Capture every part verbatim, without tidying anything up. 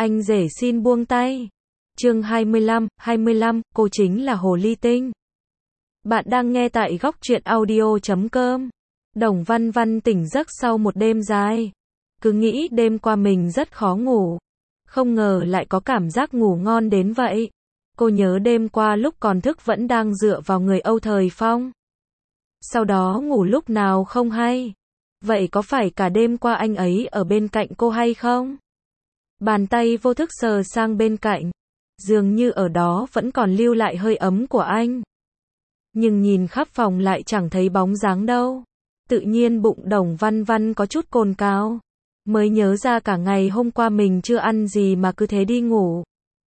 Anh rể xin buông tay. Chương hai mươi lăm, hai mươi lăm, cô chính là Hồ Ly Tinh. Bạn đang nghe tại góc truyện audio chấm com. Đồng Văn Văn tỉnh giấc sau một đêm dài. Cứ nghĩ đêm qua mình rất khó ngủ. Không ngờ lại có cảm giác ngủ ngon đến vậy. Cô nhớ đêm qua lúc còn thức vẫn đang dựa vào người Âu Thời Phong. Sau đó ngủ lúc nào không hay. Vậy có phải cả đêm qua anh ấy ở bên cạnh cô hay không? Bàn tay vô thức sờ sang bên cạnh. Dường như ở đó vẫn còn lưu lại hơi ấm của anh. Nhưng nhìn khắp phòng lại chẳng thấy bóng dáng đâu. Tự nhiên bụng Đồng Văn Văn có chút cồn cào. Mới nhớ ra cả ngày hôm qua mình chưa ăn gì mà cứ thế đi ngủ.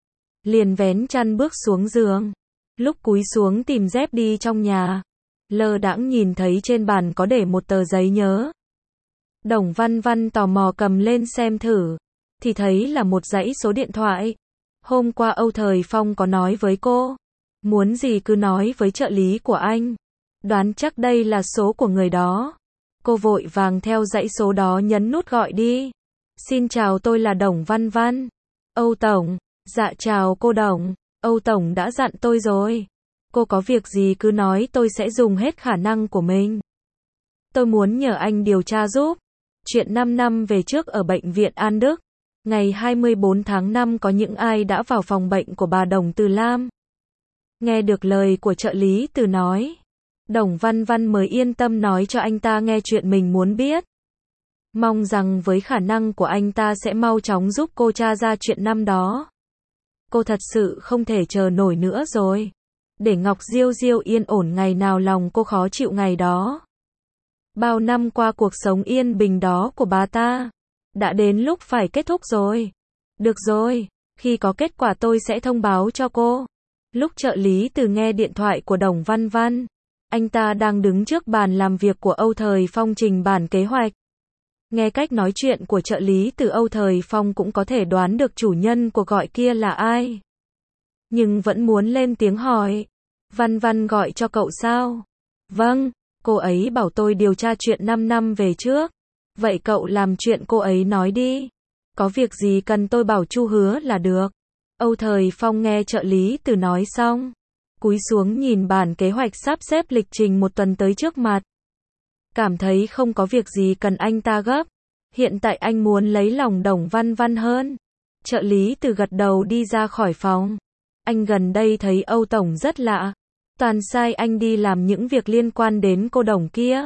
Liền vén chăn bước xuống giường. Lúc cúi xuống tìm dép đi trong nhà. Lơ đãng nhìn thấy trên bàn có để một tờ giấy nhớ. Đồng Văn Văn tò mò cầm lên xem thử. Thì thấy là một dãy số điện thoại. Hôm qua Âu Thời Phong có nói với cô. Muốn gì cứ nói với trợ lý của anh. Đoán chắc đây là số của người đó. Cô vội vàng theo dãy số đó nhấn nút gọi đi. Xin chào, tôi là Đồng Văn Văn. Âu Tổng. Dạ chào cô Đồng. Âu Tổng đã dặn tôi rồi. Cô có việc gì cứ nói, tôi sẽ dùng hết khả năng của mình. Tôi muốn nhờ anh điều tra giúp. Chuyện năm năm về trước ở bệnh viện An Đức. Ngày hai mươi bốn tháng năm có những ai đã vào phòng bệnh của bà Đồng Từ Lam. Nghe được lời của trợ lý Từ nói. Đồng Văn Văn mới yên tâm nói cho anh ta nghe chuyện mình muốn biết. Mong rằng với khả năng của anh ta sẽ mau chóng giúp cô tra ra chuyện năm đó. Cô thật sự không thể chờ nổi nữa rồi. Để Ngọc Diêu Diêu yên ổn ngày nào lòng cô khó chịu ngày đó. Bao năm qua cuộc sống yên bình đó của bà ta. Đã đến lúc phải kết thúc rồi. Được rồi, khi có kết quả tôi sẽ thông báo cho cô. Lúc trợ lý Từ nghe điện thoại của Đồng Văn Văn. Anh ta đang đứng trước bàn làm việc của Âu Thời Phong trình bản kế hoạch. Nghe cách nói chuyện của trợ lý Từ, Âu Thời Phong cũng có thể đoán được chủ nhân của gọi kia là ai. Nhưng vẫn muốn lên tiếng hỏi. Văn Văn gọi cho cậu sao? Vâng, cô ấy bảo tôi điều tra chuyện năm năm về trước. Vậy cậu làm chuyện cô ấy nói đi. Có việc gì cần tôi bảo Chu Hứa là được. Âu Thời Phong nghe trợ lý Từ nói xong. Cúi xuống nhìn bản kế hoạch sắp xếp lịch trình một tuần tới trước mặt. Cảm thấy không có việc gì cần anh ta gấp. Hiện tại anh muốn lấy lòng Đồng Văn Văn hơn. Trợ lý Từ gật đầu đi ra khỏi phòng. Anh gần đây thấy Âu Tổng rất lạ. Toàn sai anh đi làm những việc liên quan đến cô Đồng kia.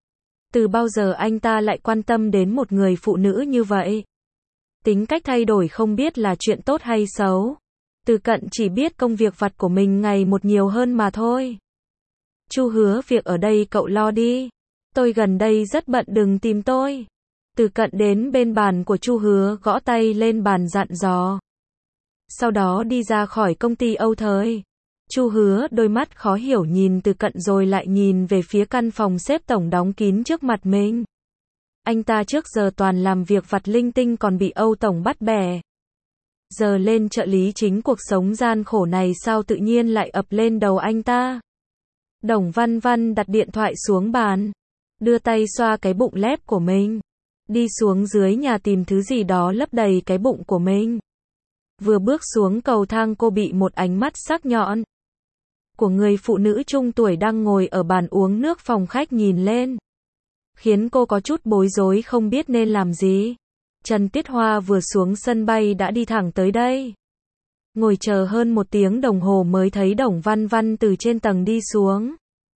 Từ bao giờ anh ta lại quan tâm đến một người phụ nữ như vậy? Tính cách thay đổi không biết là chuyện tốt hay xấu. Từ Cận chỉ biết công việc vặt của mình ngày một nhiều hơn mà thôi. Chu Hứa, việc ở đây cậu lo đi. Tôi gần đây rất bận, đừng tìm tôi. Từ Cận đến bên bàn của Chu Hứa, gõ tay lên bàn dặn dò. Sau đó đi ra khỏi công ty Âu Thời. Chu Hứa đôi mắt khó hiểu nhìn Từ Cận rồi lại nhìn về phía căn phòng xếp tổng đóng kín trước mặt mình. Anh ta trước giờ toàn làm việc vặt linh tinh còn bị Âu Tổng bắt bẻ. Giờ lên trợ lý chính, cuộc sống gian khổ này sao tự nhiên lại ập lên đầu anh ta. Đồng Văn Văn đặt điện thoại xuống bàn. Đưa tay xoa cái bụng lép của mình. Đi xuống dưới nhà tìm thứ gì đó lấp đầy cái bụng của mình. Vừa bước xuống cầu thang cô bị một ánh mắt sắc nhọn của người phụ nữ trung tuổi đang ngồi ở bàn uống nước phòng khách nhìn lên. Khiến cô có chút bối rối không biết nên làm gì. Trần Tiết Hoa vừa xuống sân bay đã đi thẳng tới đây. Ngồi chờ hơn một tiếng đồng hồ mới thấy Đồng Văn Văn từ trên tầng đi xuống.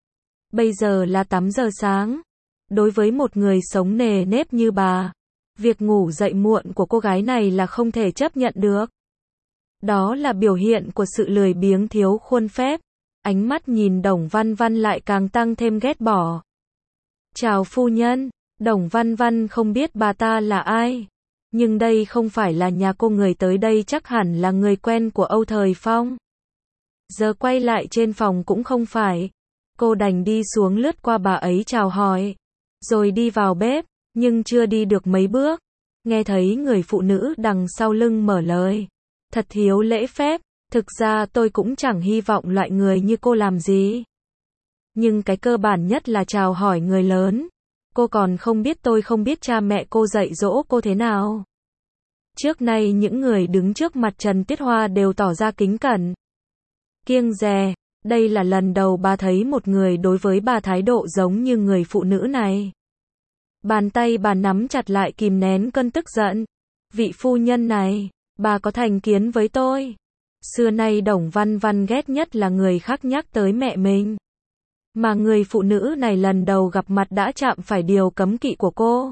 Bây giờ là tám giờ sáng. Đối với một người sống nề nếp như bà, việc ngủ dậy muộn của cô gái này là không thể chấp nhận được. Đó là biểu hiện của sự lười biếng thiếu khuôn phép. Ánh mắt nhìn Đồng Văn Văn lại càng tăng thêm ghét bỏ. Chào phu nhân. Đồng Văn Văn không biết bà ta là ai. Nhưng đây không phải là nhà cô, người tới đây chắc hẳn là người quen của Âu Thời Phong. Giờ quay lại trên phòng cũng không phải. Cô đành đi xuống lướt qua bà ấy chào hỏi. Rồi đi vào bếp, nhưng chưa đi được mấy bước. Nghe thấy người phụ nữ đằng sau lưng mở lời. Thật thiếu lễ phép, thực ra tôi cũng chẳng hy vọng loại người như cô làm gì. Nhưng cái cơ bản nhất là chào hỏi người lớn. Cô còn không biết tôi không biết cha mẹ cô dạy dỗ cô thế nào. Trước nay những người đứng trước mặt Trần Tuyết Hoa đều tỏ ra kính cẩn, kiêng dè. Đây là lần đầu bà thấy một người đối với bà thái độ giống như người phụ nữ này. Bàn tay bà nắm chặt lại kìm nén cơn tức giận. Vị phu nhân này, bà có thành kiến với tôi. Xưa nay Đồng Văn Văn ghét nhất là người khác nhắc tới mẹ mình. Mà người phụ nữ này lần đầu gặp mặt đã chạm phải điều cấm kỵ của cô.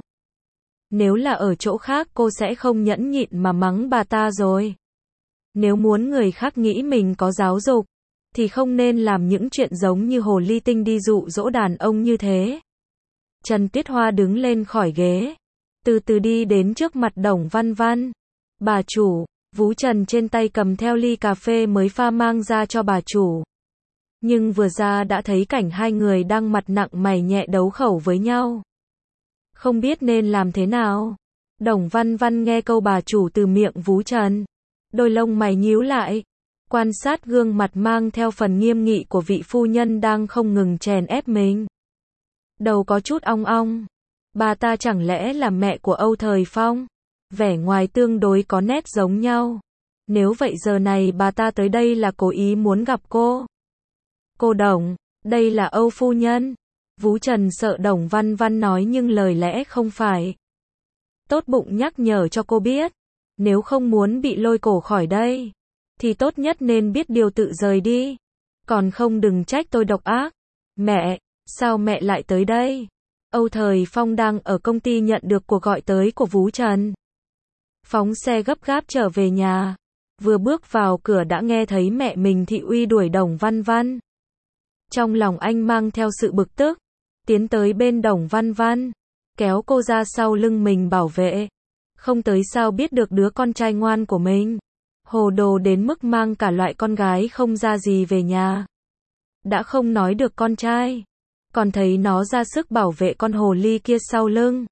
Nếu là ở chỗ khác cô sẽ không nhẫn nhịn mà mắng bà ta rồi. Nếu muốn người khác nghĩ mình có giáo dục, thì không nên làm những chuyện giống như hồ ly tinh đi dụ dỗ đàn ông như thế. Trần Tuyết Hoa đứng lên khỏi ghế, từ từ đi đến trước mặt Đồng Văn Văn. Bà chủ, Vú Trần trên tay cầm theo ly cà phê mới pha mang ra cho bà chủ. Nhưng vừa ra đã thấy cảnh hai người đang mặt nặng mày nhẹ đấu khẩu với nhau. Không biết nên làm thế nào. Đồng Văn Văn nghe câu bà chủ từ miệng Vú Trần, đôi lông mày nhíu lại, quan sát gương mặt mang theo phần nghiêm nghị của vị phu nhân đang không ngừng chèn ép mình. Đầu có chút ong ong. Bà ta chẳng lẽ là mẹ của Âu Thời Phong? Vẻ ngoài tương đối có nét giống nhau. Nếu vậy giờ này bà ta tới đây là cố ý muốn gặp cô. Cô Đồng, đây là Âu phu nhân. Vú Trần sợ Đồng Văn Văn nói nhưng lời lẽ không phải. Tốt bụng nhắc nhở cho cô biết. Nếu không muốn bị lôi cổ khỏi đây, thì tốt nhất nên biết điều tự rời đi. Còn không đừng trách tôi độc ác. Mẹ, sao mẹ lại tới đây? Âu Thời Phong đang ở công ty nhận được cuộc gọi tới của Vú Trần. Phóng xe gấp gáp trở về nhà. Vừa bước vào cửa đã nghe thấy mẹ mình thị uy đuổi Đồng Văn Văn. Trong lòng anh mang theo sự bực tức, tiến tới bên Đồng Văn Văn, kéo cô ra sau lưng mình bảo vệ. Không tới sao biết được đứa con trai ngoan của mình. Hồ đồ đến mức mang cả loại con gái không ra gì về nhà. Đã không nói được con trai, còn thấy nó ra sức bảo vệ con hồ ly kia sau lưng.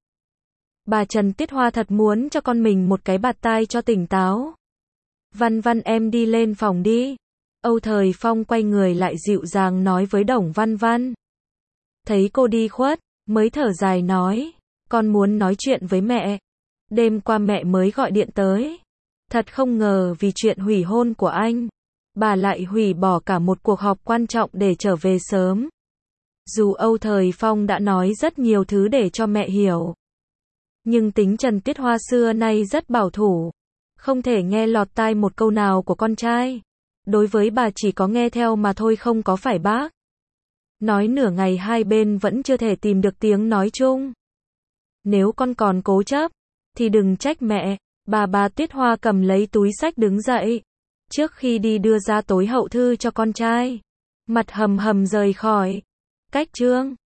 Bà Trần Tuyết Hoa thật muốn cho con mình một cái bạt tai cho tỉnh táo. Văn Văn em đi lên phòng đi. Âu Thời Phong quay người lại dịu dàng nói với Đồng Văn Văn. Thấy cô đi khuất, mới thở dài nói, con muốn nói chuyện với mẹ. Đêm qua mẹ mới gọi điện tới. Thật không ngờ vì chuyện hủy hôn của anh, bà lại hủy bỏ cả một cuộc họp quan trọng để trở về sớm. Dù Âu Thời Phong đã nói rất nhiều thứ để cho mẹ hiểu, nhưng tính Trần Tuyết Hoa xưa nay rất bảo thủ, không thể nghe lọt tai một câu nào của con trai. Đối với bà chỉ có nghe theo mà thôi, không có phải bác. Nói nửa ngày hai bên vẫn chưa thể tìm được tiếng nói chung. Nếu con còn cố chấp, thì đừng trách mẹ. Bà bà Tuyết Hoa cầm lấy túi xách đứng dậy. Trước khi đi đưa ra tối hậu thư cho con trai. Mặt hầm hầm rời khỏi. Cách chương